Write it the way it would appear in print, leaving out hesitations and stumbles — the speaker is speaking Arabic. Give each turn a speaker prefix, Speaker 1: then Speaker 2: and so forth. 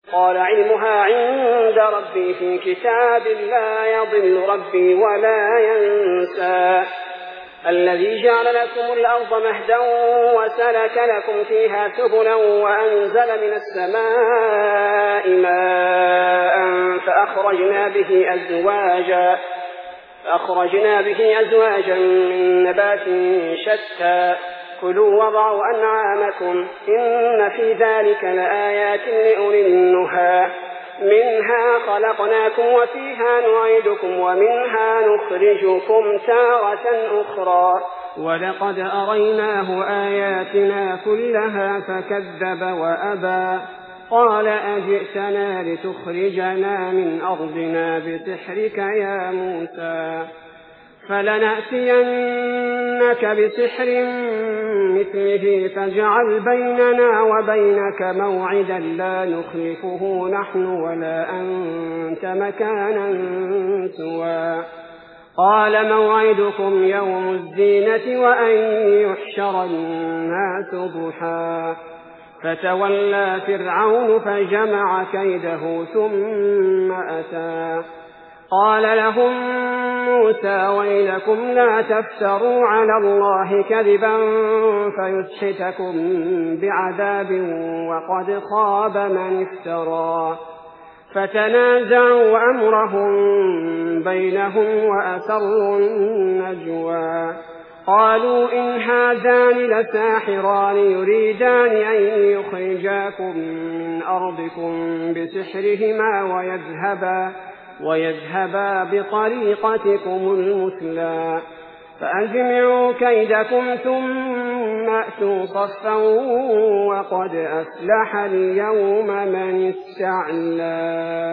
Speaker 1: قال علمها عند ربي في كتاب لا يضل ربي ولا ينسى الذي جعل لكم الأرض مهدا وسلك لكم فيها سبلا وأنزل من السماء ماء فأخرجنا به أزواجا من نبات شتى كلوا وضعوا أنعامكم إن في ذلك لآيات لأولي النهى منها خلقناكم وفيها نعيدكم ومنها نخرجكم تارة أخرى ولقد أريناه آياتنا كلها فكذب وأبى قال أجئتنا لتخرجنا من أرضنا بسحرك يا موسى فلنأتينك بسحر مثله فاجعل بيننا وبينك موعدا لا نخلفه نحن ولا أنت مكانا سوى قال موعدكم يوم الزينة وأن يحشر الناس ضحى فتولى فرعون فجمع كيده ثم أتى قال لهم موسى ويلكم لا تفتروا على الله كذبا فيسحتكم بعذاب وقد خاب من افترى فتنازعوا أمرهم بينهم وأسروا النجوى قالوا إن هذان لساحران يريدان أن يخرجاكم من أرضكم بسحرهما ويذهبا بطريقتكم المثلى فأجمعوا كيدكم ثم أتوا صفا وقد أفلح اليوم من استعلى